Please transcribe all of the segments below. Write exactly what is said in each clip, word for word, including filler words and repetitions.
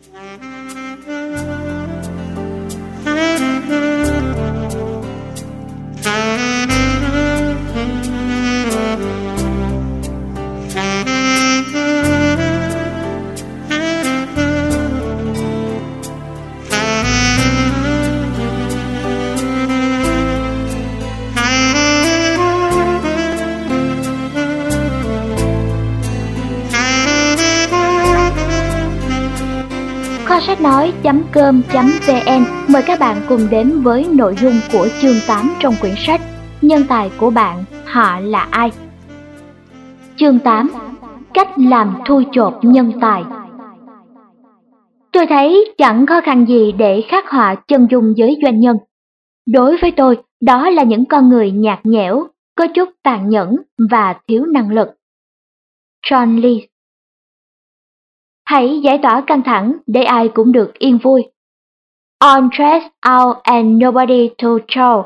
Kho sách nói chấm com chấm vn mời các bạn cùng đến với nội dung của chương tám trong quyển sách Nhân tài của bạn, họ là ai? Chương tám. Cách làm thui chột nhân tài. Tôi thấy chẳng khó khăn gì để khắc họa chân dung giới doanh nhân. Đối với tôi, đó là những con người nhạt nhẽo, có chút tàn nhẫn và thiếu năng lực. John Lee. Hãy giải tỏa căng thẳng để ai cũng được yên vui. On stress out and nobody to show.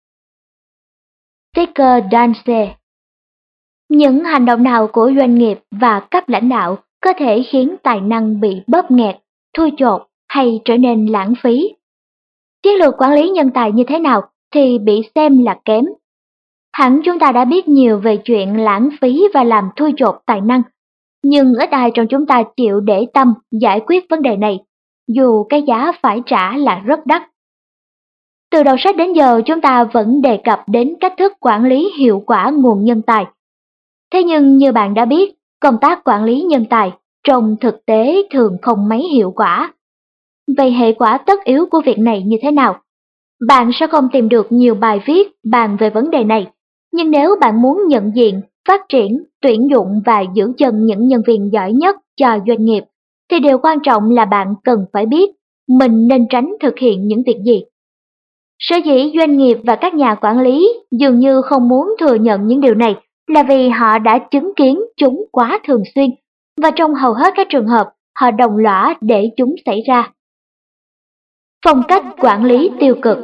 Ticker Dance. Những hành động nào của doanh nghiệp và cấp lãnh đạo có thể khiến tài năng bị bóp nghẹt, thui chột hay trở nên lãng phí? Chiến lược quản lý nhân tài như thế nào thì bị xem là kém? Hẳn chúng ta đã biết nhiều về chuyện lãng phí và làm thui chột tài năng, nhưng ít ai trong chúng ta chịu để tâm giải quyết vấn đề này, dù cái giá phải trả là rất đắt. Từ đầu sách đến giờ chúng ta vẫn đề cập đến cách thức quản lý hiệu quả nguồn nhân tài. Thế nhưng như bạn đã biết, công tác quản lý nhân tài trong thực tế thường không mấy hiệu quả. Vậy hệ quả tất yếu của việc này như thế nào? Bạn sẽ không tìm được nhiều bài viết bàn về vấn đề này, nhưng nếu bạn muốn nhận diện, phát triển, tuyển dụng và giữ chân những nhân viên giỏi nhất cho doanh nghiệp, thì điều quan trọng là bạn cần phải biết mình nên tránh thực hiện những việc gì. Sở dĩ doanh nghiệp và các nhà quản lý dường như không muốn thừa nhận những điều này là vì họ đã chứng kiến chúng quá thường xuyên, và trong hầu hết các trường hợp, họ đồng lõa để chúng xảy ra. Phong cách quản lý tiêu cực.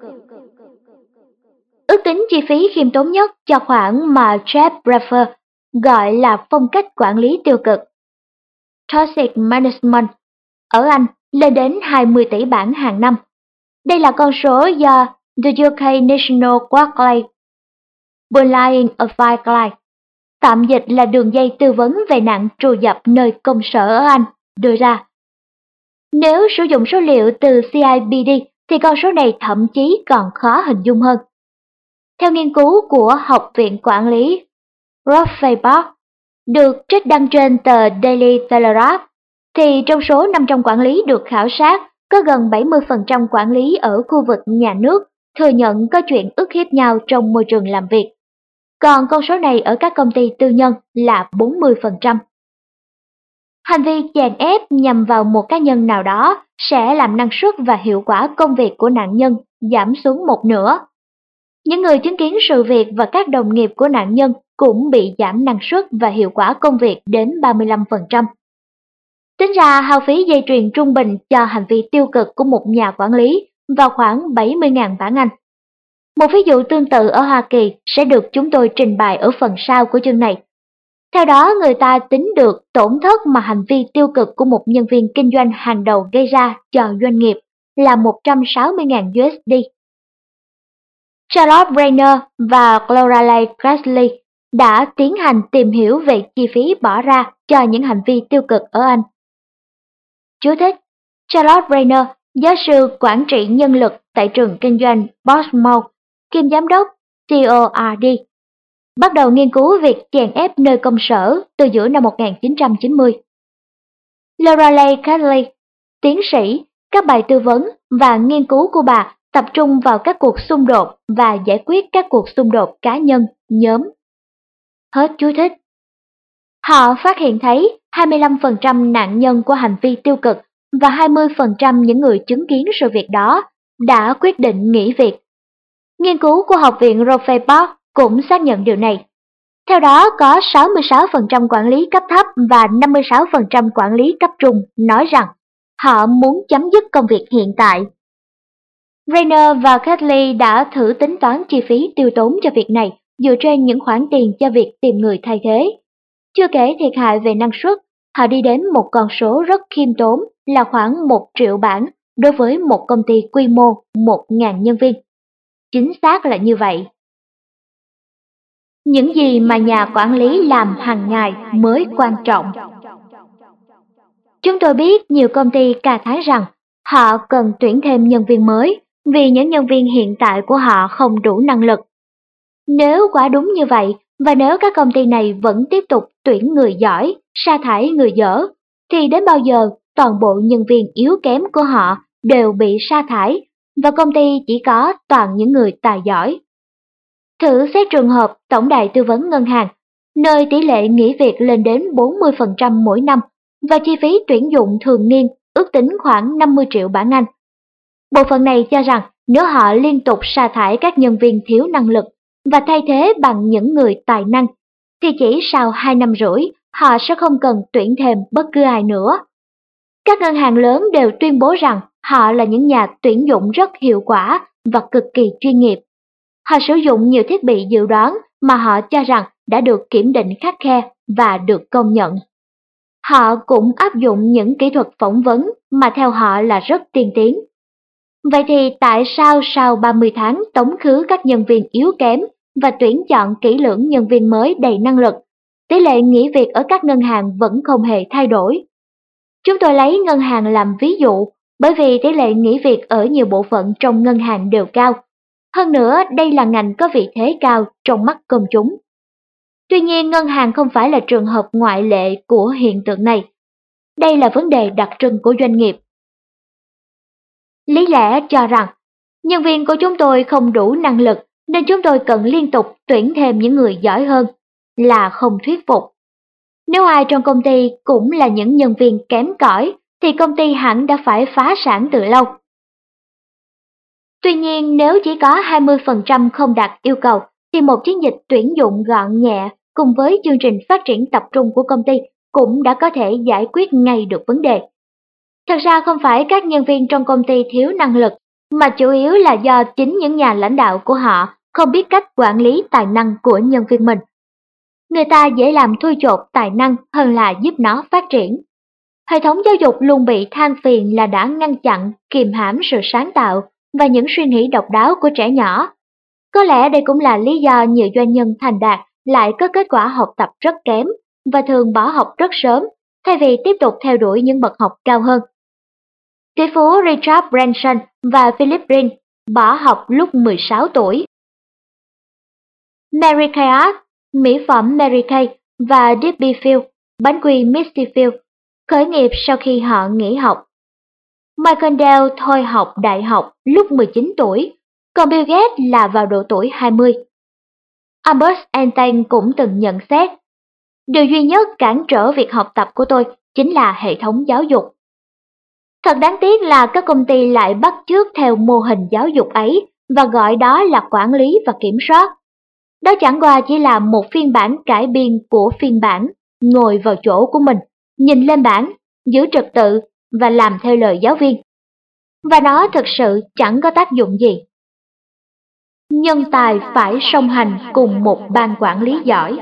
Ước tính chi phí khiêm tốn nhất cho khoản mà Jeff Bradford gọi là phong cách quản lý tiêu cực, Toxic Management, ở Anh lên đến hai mươi tỷ bảng hàng năm. Đây là con số do The u ca National Workplace Bullying Advice Guide, tạm dịch là đường dây tư vấn về nạn trù dập nơi công sở ở Anh, đưa ra. Nếu sử dụng số liệu từ xê i bê đê thì con số này thậm chí còn khó hình dung hơn. Theo nghiên cứu của Học viện Quản lý Rothschild được trích đăng trên tờ Daily Telegraph, thì trong số năm trăm quản lý được khảo sát, có gần bảy mươi phần trăm quản lý ở khu vực nhà nước thừa nhận có chuyện ức hiếp nhau trong môi trường làm việc. Còn con số này ở các công ty tư nhân là bốn mươi phần trăm. Hành vi chèn ép nhằm vào một cá nhân nào đó sẽ làm năng suất và hiệu quả công việc của nạn nhân giảm xuống một nửa. Những người chứng kiến sự việc và các đồng nghiệp của nạn nhân cũng bị giảm năng suất và hiệu quả công việc đến ba mươi lăm phần trăm. Tính ra hao phí dây chuyền trung bình cho hành vi tiêu cực của một nhà quản lý vào khoảng bảy mươi nghìn bảng Anh. Một ví dụ tương tự ở Hoa Kỳ sẽ được chúng tôi trình bày ở phần sau của chương này. Theo đó, người ta tính được tổn thất mà hành vi tiêu cực của một nhân viên kinh doanh hàng đầu gây ra cho doanh nghiệp là một trăm sáu mươi nghìn đô la. Charlotte Rayner và Gloria Cressley đã tiến hành tìm hiểu về chi phí bỏ ra cho những hành vi tiêu cực ở Anh. Chú thích: Charlotte Rayner, giáo sư quản trị nhân lực tại trường kinh doanh Portsmouth, kiêm giám đốc xê o rờ đê, bắt đầu nghiên cứu việc chèn ép nơi công sở từ giữa năm một nghìn chín trăm chín mươi. Lorelei Catley, tiến sĩ, các bài tư vấn và nghiên cứu của bà tập trung vào các cuộc xung đột và giải quyết các cuộc xung đột cá nhân, nhóm. Hết chú thích. Họ phát hiện thấy hai mươi lăm phần trăm nạn nhân của hành vi tiêu cực và hai mươi phần trăm những người chứng kiến sự việc đó đã quyết định nghỉ việc. Nghiên cứu của Học viện Rothschild cũng xác nhận điều này. Theo đó, có sáu mươi sáu phần trăm quản lý cấp thấp và năm mươi sáu phần trăm quản lý cấp trung nói rằng họ muốn chấm dứt công việc hiện tại. Rayner và Catley đã thử tính toán chi phí tiêu tốn cho việc này dựa trên những khoản tiền cho việc tìm người thay thế. Chưa kể thiệt hại về năng suất, họ đi đến một con số rất khiêm tốn là khoảng một triệu bảng đối với một công ty quy mô một nghìn nhân viên. Chính xác là như vậy. Những gì mà nhà quản lý làm hàng ngày mới quan trọng. Chúng tôi biết nhiều công ty ca thán rằng họ cần tuyển thêm nhân viên mới vì những nhân viên hiện tại của họ không đủ năng lực. Nếu quả đúng như vậy, và nếu các công ty này vẫn tiếp tục tuyển người giỏi, sa thải người dở, thì đến bao giờ toàn bộ nhân viên yếu kém của họ đều bị sa thải và công ty chỉ có toàn những người tài giỏi. Thử xét trường hợp tổng đài tư vấn ngân hàng, nơi tỷ lệ nghỉ việc lên đến bốn mươi phần trăm mỗi năm và chi phí tuyển dụng thường niên ước tính khoảng năm mươi triệu bảng Anh. Bộ phận này cho rằng nếu họ liên tục sa thải các nhân viên thiếu năng lực và thay thế bằng những người tài năng, thì chỉ sau hai năm rưỡi họ sẽ không cần tuyển thêm bất cứ ai nữa. Các ngân hàng lớn đều tuyên bố rằng họ là những nhà tuyển dụng rất hiệu quả và cực kỳ chuyên nghiệp. Họ sử dụng nhiều thiết bị dự đoán mà họ cho rằng đã được kiểm định khắt khe và được công nhận. Họ cũng áp dụng những kỹ thuật phỏng vấn mà theo họ là rất tiên tiến. Vậy thì tại sao sau ba mươi tháng tống khứ các nhân viên yếu kém và tuyển chọn kỹ lưỡng nhân viên mới đầy năng lực, tỷ lệ nghỉ việc ở các ngân hàng vẫn không hề thay đổi? Chúng tôi lấy ngân hàng làm ví dụ, bởi vì tỷ lệ nghỉ việc ở nhiều bộ phận trong ngân hàng đều cao. Hơn nữa, đây là ngành có vị thế cao trong mắt công chúng. Tuy nhiên, ngân hàng không phải là trường hợp ngoại lệ của hiện tượng này. Đây là vấn đề đặc trưng của doanh nghiệp. Lý lẽ cho rằng, nhân viên của chúng tôi không đủ năng lực nên chúng tôi cần liên tục tuyển thêm những người giỏi hơn, là không thuyết phục. Nếu ai trong công ty cũng là những nhân viên kém cỏi thì công ty hẳn đã phải phá sản từ lâu. Tuy nhiên, nếu chỉ có hai mươi phần trăm không đạt yêu cầu thì một chiến dịch tuyển dụng gọn nhẹ cùng với chương trình phát triển tập trung của công ty cũng đã có thể giải quyết ngay được vấn đề. Thật ra không phải các nhân viên trong công ty thiếu năng lực, mà chủ yếu là do chính những nhà lãnh đạo của họ không biết cách quản lý tài năng của nhân viên mình. Người ta dễ làm thui chột tài năng hơn là giúp nó phát triển. Hệ thống giáo dục luôn bị than phiền là đã ngăn chặn, kìm hãm sự sáng tạo và những suy nghĩ độc đáo của trẻ nhỏ. Có lẽ đây cũng là lý do nhiều doanh nhân thành đạt lại có kết quả học tập rất kém và thường bỏ học rất sớm, thay vì tiếp tục theo đuổi những bậc học cao hơn. Tỷ phú Richard Branson và Philip Green bỏ học lúc mười sáu tuổi. Mary Kay Art, mỹ phẩm Mary Kay và Debbie Field, bánh quy Misty Field, khởi nghiệp sau khi họ nghỉ học. Michael Dell thôi học đại học lúc mười chín tuổi, còn Bill Gates là vào độ tuổi hai mươi. Albert Einstein cũng từng nhận xét, điều duy nhất cản trở việc học tập của tôi chính là hệ thống giáo dục. Thật đáng tiếc là các công ty lại bắt chước theo mô hình giáo dục ấy và gọi đó là quản lý và kiểm soát. Đó chẳng qua chỉ là một phiên bản cải biên của phiên bản, ngồi vào chỗ của mình, nhìn lên bảng, giữ trật tự và làm theo lời giáo viên. Và nó thực sự chẳng có tác dụng gì. Nhân tài phải song hành cùng một ban quản lý giỏi.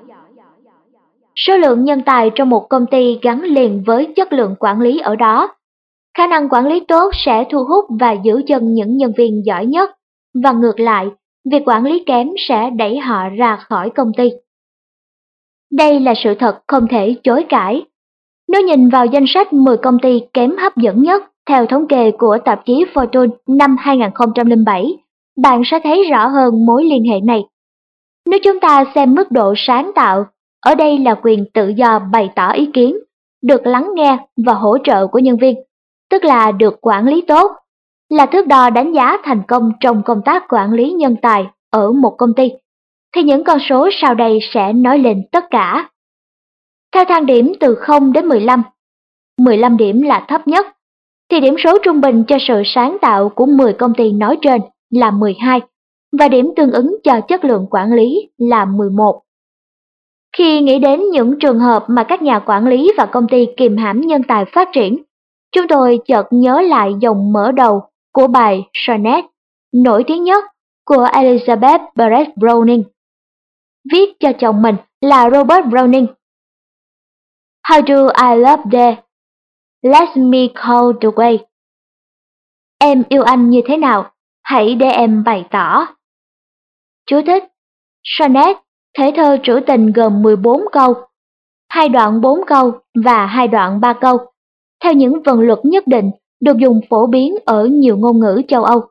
Số lượng nhân tài trong một công ty gắn liền với chất lượng quản lý ở đó. Khả năng quản lý tốt sẽ thu hút và giữ chân những nhân viên giỏi nhất, và ngược lại, việc quản lý kém sẽ đẩy họ ra khỏi công ty. Đây là sự thật không thể chối cãi. Nếu nhìn vào danh sách mười công ty kém hấp dẫn nhất theo thống kê của tạp chí Fortune năm hai không không bảy, bạn sẽ thấy rõ hơn mối liên hệ này. Nếu chúng ta xem mức độ sáng tạo, ở đây là quyền tự do bày tỏ ý kiến, được lắng nghe và hỗ trợ của nhân viên, tức là được quản lý tốt, là thước đo đánh giá thành công trong công tác quản lý nhân tài ở một công ty, thì những con số sau đây sẽ nói lên tất cả. Theo thang điểm từ không đến mười lăm, mười lăm điểm là thấp nhất, thì điểm số trung bình cho sự sáng tạo của mười công ty nói trên là mười hai, và điểm tương ứng cho chất lượng quản lý là mười một. Khi nghĩ đến những trường hợp mà các nhà quản lý và công ty kìm hãm nhân tài phát triển, chúng tôi chợt nhớ lại dòng mở đầu của bài sonnet nổi tiếng nhất của Elizabeth Barrett Browning, viết cho chồng mình là Robert Browning. How do I love thee? Let me call the way. Em yêu anh như thế nào? Hãy để em bày tỏ. Chú thích: Sonnet, thể thơ trữ tình gồm mười bốn câu, hai đoạn bốn câu và hai đoạn ba câu, theo những vần luật nhất định, được dùng phổ biến ở nhiều ngôn ngữ châu Âu.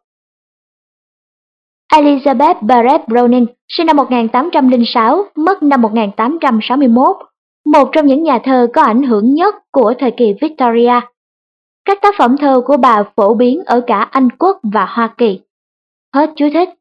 Elizabeth Barrett Browning, sinh năm một nghìn tám trăm lẻ sáu, mất năm một nghìn tám trăm sáu mươi mốt, một trong những nhà thơ có ảnh hưởng nhất của thời kỳ Victoria. Các tác phẩm thơ của bà phổ biến ở cả Anh Quốc và Hoa Kỳ. Hết chú thích.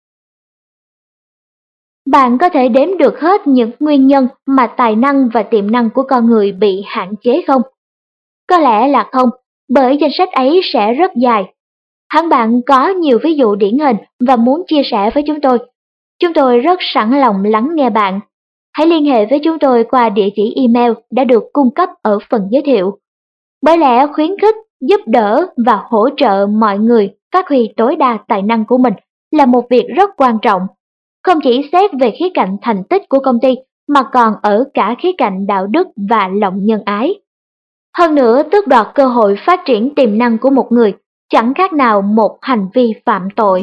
Bạn có thể đếm được hết những nguyên nhân mà tài năng và tiềm năng của con người bị hạn chế không? Có lẽ là không, bởi danh sách ấy sẽ rất dài. Hẳn bạn có nhiều ví dụ điển hình và muốn chia sẻ với chúng tôi. Chúng tôi rất sẵn lòng lắng nghe bạn. Hãy liên hệ với chúng tôi qua địa chỉ email đã được cung cấp ở phần giới thiệu. Bởi lẽ khuyến khích, giúp đỡ và hỗ trợ mọi người phát huy tối đa tài năng của mình là một việc rất quan trọng, không chỉ xét về khía cạnh thành tích của công ty mà còn ở cả khía cạnh đạo đức và lòng nhân ái. Hơn nữa, tước đoạt cơ hội phát triển tiềm năng của một người chẳng khác nào một hành vi phạm tội.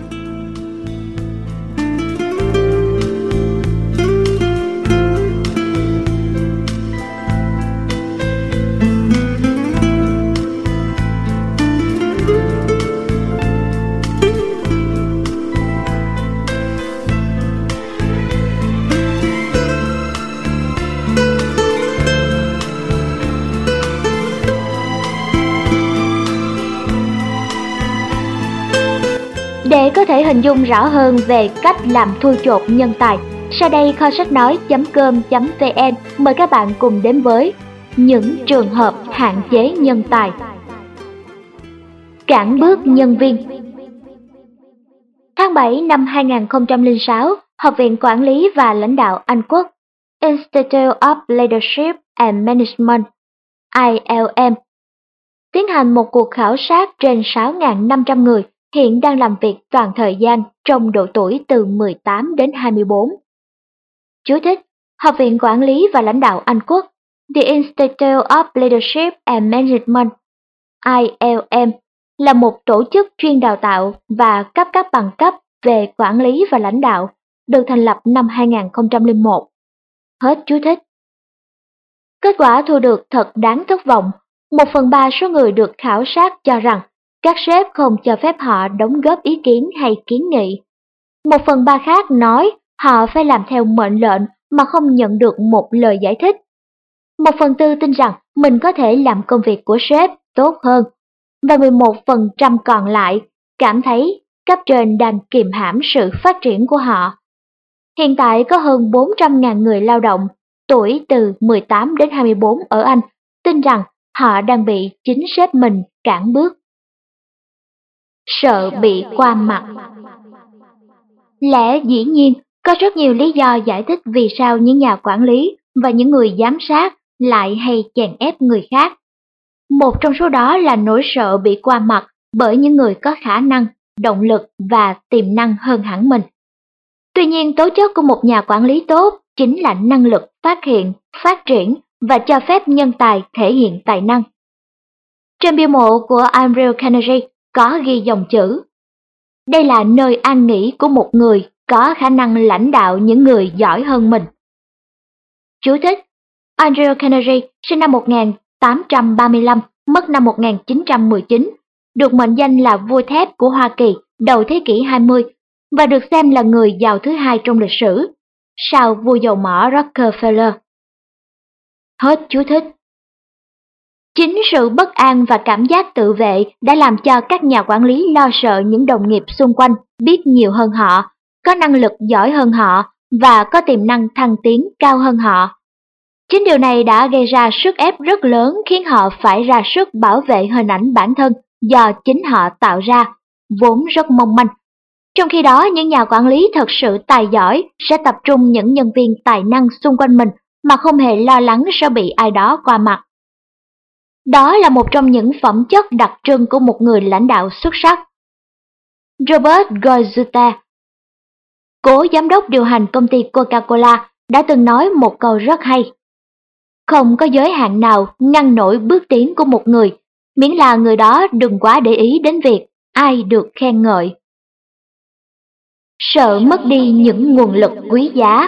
Để có thể hình dung rõ hơn về cách làm thui chột nhân tài, sau đây kho sách nói chấm com chấm vn mời các bạn cùng đến với những trường hợp hạn chế nhân tài. Cản bước nhân viên. Tháng bảy năm hai nghìn không trăm lẻ sáu, Học viện Quản lý và Lãnh đạo Anh Quốc Institute of Leadership and Management I L M tiến hành một cuộc khảo sát trên sáu nghìn năm trăm người hiện đang làm việc toàn thời gian trong độ tuổi từ mười tám đến hai mươi bốn. Chú thích: Học viện Quản lý và Lãnh đạo Anh Quốc The Institute of Leadership and Management I L M là một tổ chức chuyên đào tạo và cấp các bằng cấp về quản lý và lãnh đạo, được thành lập năm hai nghìn không trăm lẻ một. Hết chú thích. Kết quả thu được thật đáng thất vọng. Một phần ba số người được khảo sát cho rằng các sếp không cho phép họ đóng góp ý kiến hay kiến nghị. Một phần ba khác nói họ phải làm theo mệnh lệnh mà không nhận được một lời giải thích. Một phần tư tin rằng mình có thể làm công việc của sếp tốt hơn. Và mười một phần trăm còn lại cảm thấy cấp trên đang kìm hãm sự phát triển của họ. Hiện tại có hơn bốn trăm nghìn người lao động tuổi từ mười tám đến hai mươi bốn ở Anh tin rằng họ đang bị chính sếp mình cản bước. Sợ bị qua mặt. Lẽ dĩ nhiên, có rất nhiều lý do giải thích vì sao những nhà quản lý và những người giám sát lại hay chèn ép người khác. Một trong số đó là nỗi sợ bị qua mặt bởi những người có khả năng, động lực và tiềm năng hơn hẳn mình. Tuy nhiên, tố chất của một nhà quản lý tốt chính là năng lực phát hiện, phát triển và cho phép nhân tài thể hiện tài năng. Trên bia mộ của Andrew Carnegie có ghi dòng chữ: đây là nơi an nghỉ của một người có khả năng lãnh đạo những người giỏi hơn mình. Chú thích: Andrew Carnegie sinh năm một nghìn tám trăm ba mươi lăm, mất năm một nghìn chín trăm mười chín, được mệnh danh là vua thép của Hoa Kỳ đầu thế kỷ hai mươi và được xem là người giàu thứ hai trong lịch sử, sau vua dầu mỏ Rockefeller. Hết chú thích. Chính sự bất an và cảm giác tự vệ đã làm cho các nhà quản lý lo sợ những đồng nghiệp xung quanh biết nhiều hơn họ, có năng lực giỏi hơn họ và có tiềm năng thăng tiến cao hơn họ. Chính điều này đã gây ra sức ép rất lớn khiến họ phải ra sức bảo vệ hình ảnh bản thân do chính họ tạo ra, vốn rất mong manh. Trong khi đó, những nhà quản lý thật sự tài giỏi sẽ tập trung những nhân viên tài năng xung quanh mình mà không hề lo lắng sẽ bị ai đó qua mặt. Đó là một trong những phẩm chất đặc trưng của một người lãnh đạo xuất sắc. Robert Goyzuta, cố giám đốc điều hành công ty Coca-Cola, đã từng nói một câu rất hay. Không có giới hạn nào ngăn nổi bước tiến của một người, miễn là người đó đừng quá để ý đến việc ai được khen ngợi. Sợ mất đi những nguồn lực quý giá.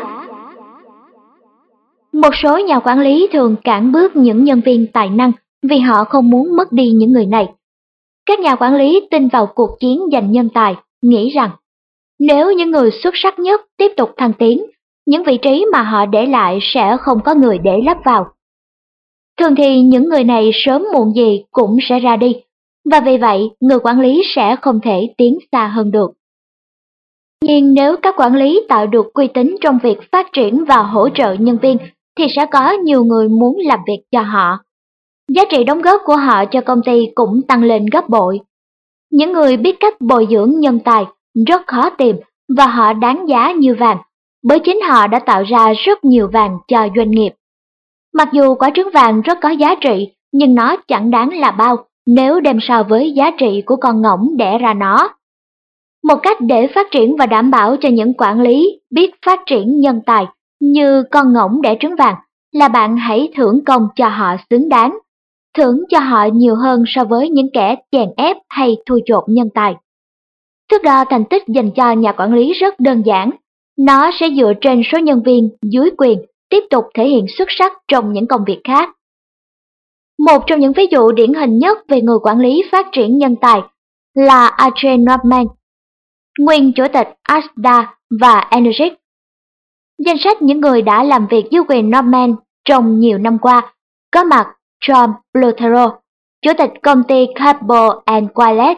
Một số nhà quản lý thường cản bước những nhân viên tài năng vì họ không muốn mất đi những người này. Các nhà quản lý tin vào cuộc chiến giành nhân tài, nghĩ rằng nếu những người xuất sắc nhất tiếp tục thăng tiến, những vị trí mà họ để lại sẽ không có người để lấp vào. Thường thì những người này sớm muộn gì cũng sẽ ra đi, và vì vậy người quản lý sẽ không thể tiến xa hơn được. Nhưng nếu các quản lý tạo được uy tín trong việc phát triển và hỗ trợ nhân viên, thì sẽ có nhiều người muốn làm việc cho họ. Giá trị đóng góp của họ cho công ty cũng tăng lên gấp bội. Những người biết cách bồi dưỡng nhân tài rất khó tìm và họ đáng giá như vàng, bởi chính họ đã tạo ra rất nhiều vàng cho doanh nghiệp. Mặc dù quả trứng vàng rất có giá trị, nhưng nó chẳng đáng là bao nếu đem so với giá trị của con ngỗng đẻ ra nó. Một cách để phát triển và đảm bảo cho những quản lý biết phát triển nhân tài như con ngỗng đẻ trứng vàng là bạn hãy thưởng công cho họ xứng đáng, thưởng cho họ nhiều hơn so với những kẻ chèn ép hay thui chột nhân tài. Thước đo thành tích dành cho nhà quản lý rất đơn giản, nó sẽ dựa trên số nhân viên dưới quyền tiếp tục thể hiện xuất sắc trong những công việc khác. Một trong những ví dụ điển hình nhất về người quản lý phát triển nhân tài là Archie Norman, nguyên chủ tịch Asda và Energic. Danh sách những người đã làm việc dưới quyền Norman trong nhiều năm qua có mặt John Bluthero, chủ tịch công ty Cable and Wireless,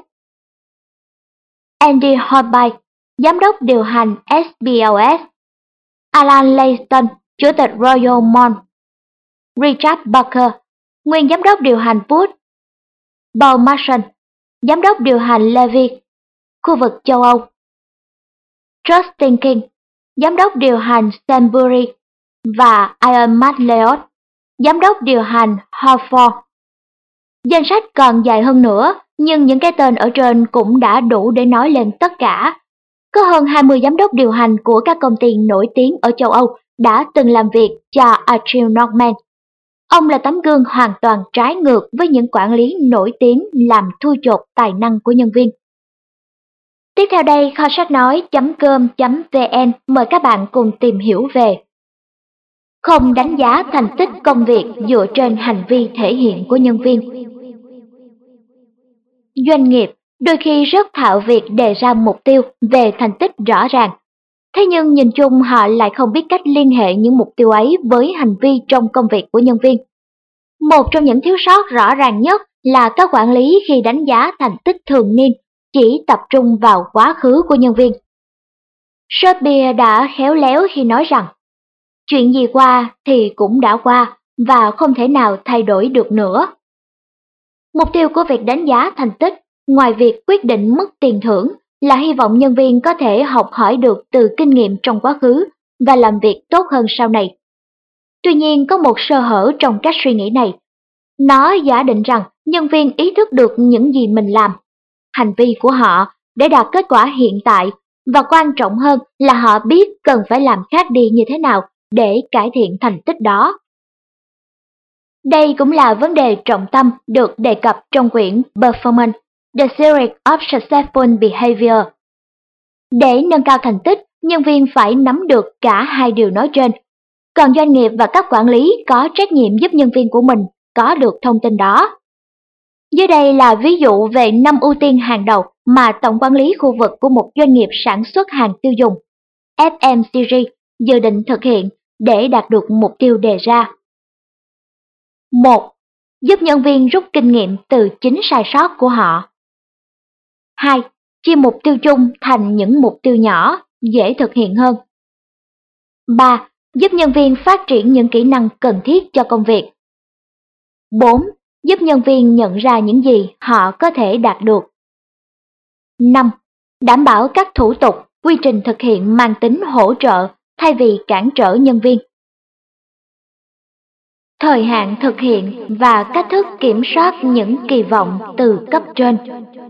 Andy Hornby, giám đốc điều hành ét bê lờ ét, Alan Layston, chủ tịch Royal Mall, Richard Barker, nguyên giám đốc điều hành Boots, Paul Mason, giám đốc điều hành Levy, khu vực châu Âu, Justin King, giám đốc điều hành Sainsbury và Ian McLeod, giám đốc điều hành Harford. Danh sách còn dài hơn nữa, nhưng những cái tên ở trên cũng đã đủ để nói lên tất cả. Có hơn hai mươi giám đốc điều hành của các công ty nổi tiếng ở châu Âu đã từng làm việc cho Archie Norman. Ông là tấm gương hoàn toàn trái ngược với những quản lý nổi tiếng làm thui chột tài năng của nhân viên. Tiếp theo đây, kho sách nói chấm com chấm vn mời các bạn cùng tìm hiểu về không đánh giá thành tích công việc dựa trên hành vi thể hiện của nhân viên. Doanh nghiệp đôi khi rất thạo việc đề ra mục tiêu về thành tích rõ ràng. Thế nhưng nhìn chung họ lại không biết cách liên hệ những mục tiêu ấy với hành vi trong công việc của nhân viên. Một trong những thiếu sót rõ ràng nhất là các quản lý khi đánh giá thành tích thường niên chỉ tập trung vào quá khứ của nhân viên. Shakespeare đã khéo léo khi nói rằng chuyện gì qua thì cũng đã qua và không thể nào thay đổi được nữa. Mục tiêu của việc đánh giá thành tích, ngoài việc quyết định mức tiền thưởng, là hy vọng nhân viên có thể học hỏi được từ kinh nghiệm trong quá khứ và làm việc tốt hơn sau này. Tuy nhiên có một sơ hở trong cách suy nghĩ này. Nó giả định rằng nhân viên ý thức được những gì mình làm, hành vi của họ để đạt kết quả hiện tại, và quan trọng hơn là họ biết cần phải làm khác đi như thế nào để cải thiện thành tích đó. Đây cũng là vấn đề trọng tâm được đề cập trong quyển Performance: The Series of Successful Behavior. Để nâng cao thành tích, nhân viên phải nắm được cả hai điều nói trên, còn doanh nghiệp và các quản lý có trách nhiệm giúp nhân viên của mình có được thông tin đó. Dưới đây là ví dụ về năm ưu tiên hàng đầu mà tổng quản lý khu vực của một doanh nghiệp sản xuất hàng tiêu dùng ép em xê giê dự định thực hiện để đạt được mục tiêu đề ra. một. Giúp nhân viên rút kinh nghiệm từ chính sai sót của họ. hai. Chia mục tiêu chung thành những mục tiêu nhỏ, dễ thực hiện hơn. ba. Giúp nhân viên phát triển những kỹ năng cần thiết cho công việc. bốn. Giúp nhân viên nhận ra những gì họ có thể đạt được. năm. Đảm bảo các thủ tục, quy trình thực hiện mang tính hỗ trợ thay vì cản trở nhân viên. Thời hạn thực hiện và cách thức kiểm soát những kỳ vọng từ cấp trên.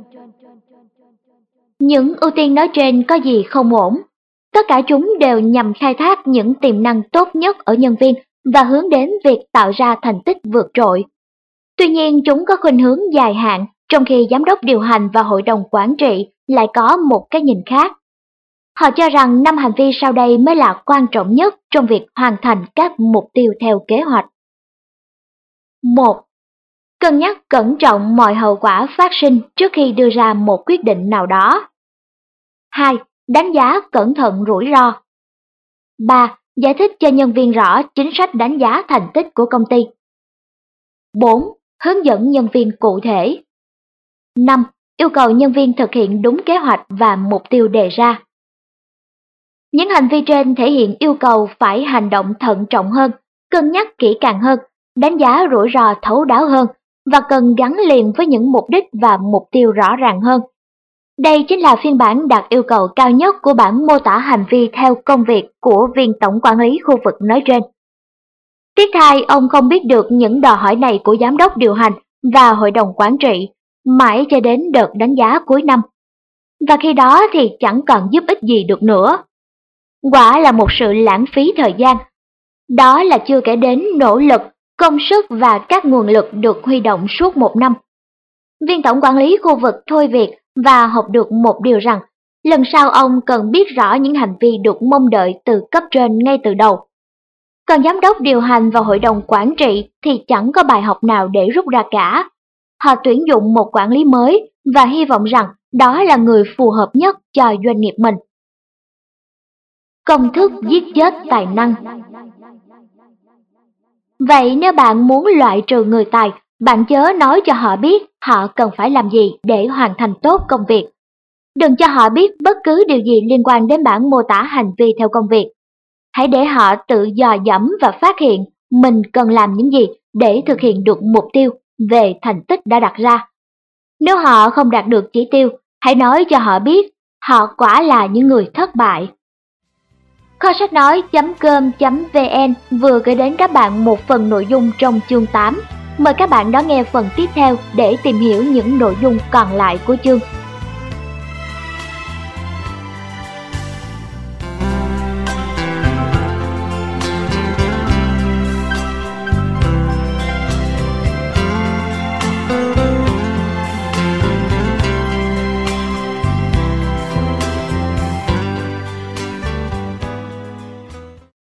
Những ưu tiên nói trên có gì không ổn? Tất cả chúng đều nhằm khai thác những tiềm năng tốt nhất ở nhân viên và hướng đến việc tạo ra thành tích vượt trội. Tuy nhiên chúng có khuynh hướng dài hạn, trong khi giám đốc điều hành và hội đồng quản trị lại có một cái nhìn khác. Họ cho rằng năm hành vi sau đây mới là quan trọng nhất trong việc hoàn thành các mục tiêu theo kế hoạch. một. Cân nhắc cẩn trọng mọi hậu quả phát sinh trước khi đưa ra một quyết định nào đó. hai. Đánh giá cẩn thận rủi ro. ba. Giải thích cho nhân viên rõ chính sách đánh giá thành tích của công ty. bốn. Hướng dẫn nhân viên cụ thể. năm. Yêu cầu nhân viên thực hiện đúng kế hoạch và mục tiêu đề ra. Những hành vi trên thể hiện yêu cầu phải hành động thận trọng hơn, cân nhắc kỹ càng hơn, đánh giá rủi ro thấu đáo hơn và cần gắn liền với những mục đích và mục tiêu rõ ràng hơn. Đây chính là phiên bản đạt yêu cầu cao nhất của bản mô tả hành vi theo công việc của viên tổng quản lý khu vực nói trên. Tiếc thay ông không biết được những đòi hỏi này của giám đốc điều hành và hội đồng quản trị, mãi cho đến đợt đánh giá cuối năm. Và khi đó thì chẳng còn giúp ích gì được nữa. Quả là một sự lãng phí thời gian. Đó là chưa kể đến nỗ lực, công sức và các nguồn lực được huy động suốt một năm. Viên tổng quản lý khu vực thôi việc và học được một điều rằng, lần sau ông cần biết rõ những hành vi được mong đợi từ cấp trên ngay từ đầu. Còn giám đốc điều hành và hội đồng quản trị thì chẳng có bài học nào để rút ra cả. Họ tuyển dụng một quản lý mới và hy vọng rằng đó là người phù hợp nhất cho doanh nghiệp mình. Công thức giết chết tài năng. Vậy nếu bạn muốn loại trừ người tài, bạn chớ nói cho họ biết họ cần phải làm gì để hoàn thành tốt công việc. Đừng cho họ biết bất cứ điều gì liên quan đến bản mô tả hành vi theo công việc. Hãy để họ tự dò dẫm và phát hiện mình cần làm những gì để thực hiện được mục tiêu về thành tích đã đặt ra. Nếu họ không đạt được chỉ tiêu, hãy nói cho họ biết họ quả là những người thất bại. Kho sách nói chấm com chấm vn vừa gửi đến các bạn một phần nội dung trong chương tám. Mời các bạn đón nghe phần tiếp theo để tìm hiểu những nội dung còn lại của chương.